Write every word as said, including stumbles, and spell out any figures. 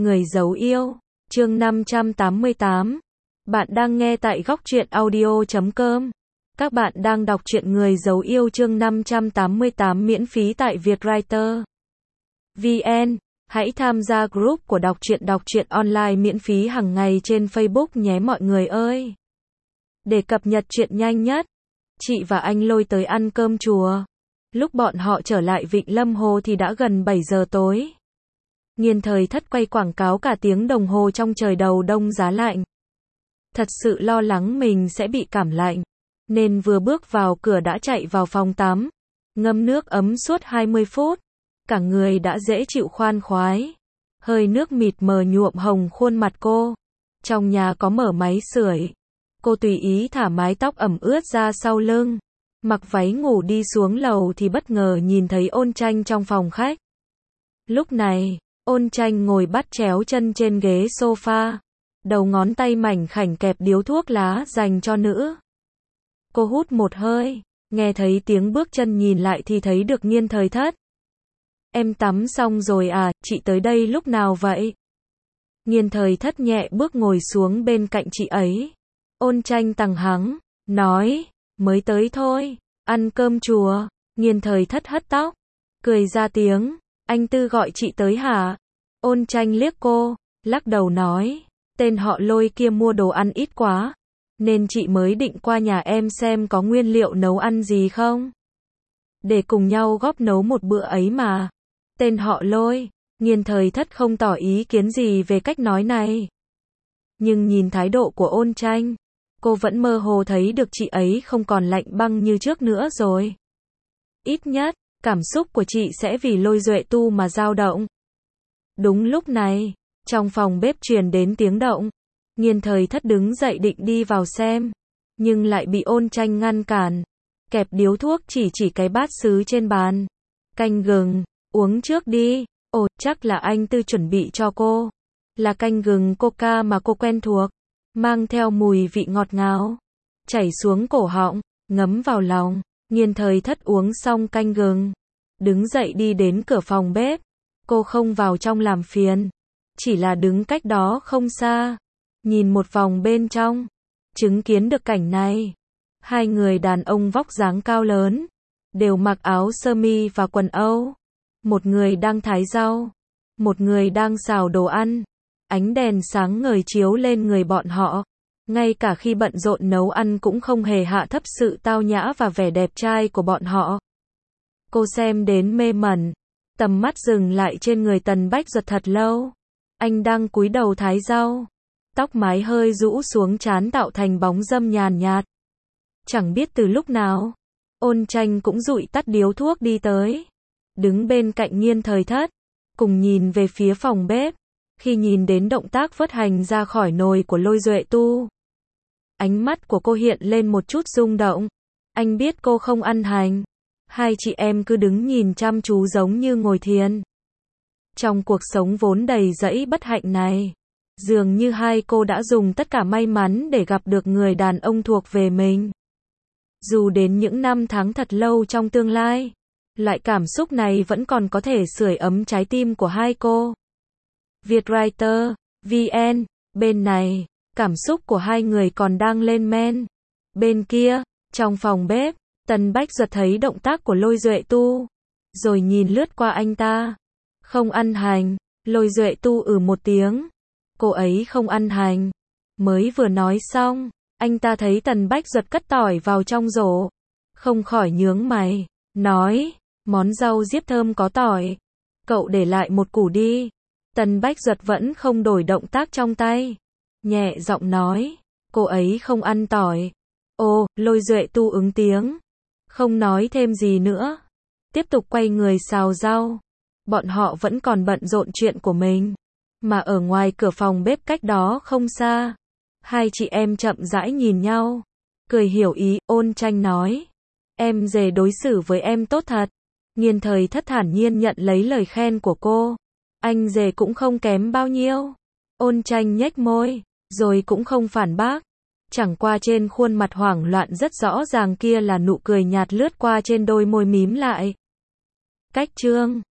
Người giấu yêu, chương năm trăm tám mươi tám. Bạn đang nghe tại góc truyện audio chấm com. Các bạn đang đọc truyện Người giấu yêu chương năm trăm tám mươi tám miễn phí tại Vietwriter vê en. Hãy tham gia group của đọc truyện đọc truyện online miễn phí hàng ngày trên Facebook nhé mọi người ơi. Để cập nhật truyện nhanh nhất, chị và anh Lôi tới ăn cơm chùa. Lúc bọn họ trở lại Vịnh Lâm Hồ thì đã gần bảy giờ tối. Nghiên Thời Thất quay quảng cáo cả tiếng đồng hồ trong trời đầu đông giá lạnh. Thật sự lo lắng mình sẽ bị cảm lạnh, nên vừa bước vào cửa đã chạy vào phòng tắm, ngâm nước ấm suốt hai mươi phút. Cả người đã dễ chịu khoan khoái. Hơi nước mịt mờ nhuộm hồng khuôn mặt cô. Trong nhà có mở máy sưởi. Cô tùy ý thả mái tóc ẩm ướt ra sau lưng. Mặc váy ngủ đi xuống lầu thì bất ngờ nhìn thấy Ôn Tranh trong phòng khách. Lúc này, Ôn Tranh ngồi bắt chéo chân trên ghế sofa. Đầu ngón tay mảnh khảnh kẹp điếu thuốc lá dành cho nữ. Cô hút một hơi, nghe thấy tiếng bước chân nhìn lại thì thấy được Nghiên Thời Thất. Em tắm xong rồi à, chị tới đây lúc nào vậy? Nghiên Thời Thất nhẹ bước ngồi xuống bên cạnh chị ấy. Ôn Tranh tằng hắng, nói, mới tới thôi, ăn cơm chùa. Nghiên Thời Thất hất tóc, cười ra tiếng, anh Tư gọi chị tới hả? Ôn Tranh liếc cô, lắc đầu nói, tên họ Lôi kia mua đồ ăn ít quá, nên chị mới định qua nhà em xem có nguyên liệu nấu ăn gì không? Để cùng nhau góp nấu một bữa ấy mà. Tên họ Lôi. Nghiên Thời Thất không tỏ ý kiến gì về cách nói này. Nhưng nhìn thái độ của Ôn Tranh, cô vẫn mơ hồ thấy được chị ấy không còn lạnh băng như trước nữa rồi. Ít nhất, cảm xúc của chị sẽ vì Lôi Duệ Tu mà dao động. Đúng lúc này, trong phòng bếp truyền đến tiếng động. Nghiên Thời Thất đứng dậy định đi vào xem, nhưng lại bị Ôn Tranh ngăn cản. Kẹp điếu thuốc chỉ chỉ cái bát sứ trên bàn. Canh gừng, uống trước đi. Ồ, chắc là anh Tư chuẩn bị cho cô. Là canh gừng coca mà cô quen thuộc, mang theo mùi vị ngọt ngào, chảy xuống cổ họng, ngấm vào lòng. Nghiên Thời Thất uống xong canh gừng, đứng dậy đi đến cửa phòng bếp. Cô không vào trong làm phiền, chỉ là đứng cách đó không xa, nhìn một vòng bên trong, chứng kiến được cảnh này. Hai người đàn ông vóc dáng cao lớn, đều mặc áo sơ mi và quần Âu. Một người đang thái rau, một người đang xào đồ ăn. Ánh đèn sáng ngời chiếu lên người bọn họ. Ngay cả khi bận rộn nấu ăn cũng không hề hạ thấp sự tao nhã và vẻ đẹp trai của bọn họ. Cô xem đến mê mẩn, tầm mắt dừng lại trên người Tần Bách Duật thật lâu. Anh đang cúi đầu thái rau, tóc mái hơi rũ xuống trán tạo thành bóng râm nhàn nhạt. Chẳng biết từ lúc nào, Ôn Tranh cũng dụi tắt điếu thuốc đi tới, đứng bên cạnh Nghiên Thời Thất, cùng nhìn về phía phòng bếp. Khi nhìn đến động tác vớt hành ra khỏi nồi của Lôi Duệ Tu, ánh mắt của cô hiện lên một chút rung động. Anh biết cô không ăn hành. Hai chị em cứ đứng nhìn chăm chú giống như ngồi thiền. Trong cuộc sống vốn đầy dẫy bất hạnh này, dường như hai cô đã dùng tất cả may mắn để gặp được người đàn ông thuộc về mình. Dù đến những năm tháng thật lâu trong tương lai, loại cảm xúc này vẫn còn có thể sưởi ấm trái tim của hai cô. Vietwriter vê en. Bên này, cảm xúc của hai người còn đang lên men. Bên kia, trong phòng bếp, Tần Bách Duật thấy động tác của Lôi Duệ Tu, rồi nhìn lướt qua anh ta. Không ăn hành. Lôi Duệ Tu ừ một tiếng. Cô ấy không ăn hành. Mới vừa nói xong, anh ta thấy Tần Bách Duật cất tỏi vào trong rổ, không khỏi nhướng mày, nói, món rau diếp thơm có tỏi, cậu để lại một củ đi. Tần Bách Duật vẫn không đổi động tác trong tay, nhẹ giọng nói, cô ấy không ăn tỏi. Ồ, Lôi Duệ Tu ứng tiếng, không nói thêm gì nữa, tiếp tục quay người xào rau. Bọn họ vẫn còn bận rộn chuyện của mình, mà ở ngoài cửa phòng bếp cách đó không xa, hai chị em chậm rãi nhìn nhau, cười hiểu ý. Ôn Tranh nói, em dề đối xử với em tốt thật. Nghiên Thời Thất thản nhiên nhận lấy lời khen của cô. Anh dề cũng không kém bao nhiêu. Ôn Tranh nhếch môi, rồi cũng không phản bác. Chẳng qua trên khuôn mặt hoảng loạn rất rõ ràng kia là nụ cười nhạt lướt qua trên đôi môi mím lại. Cách chương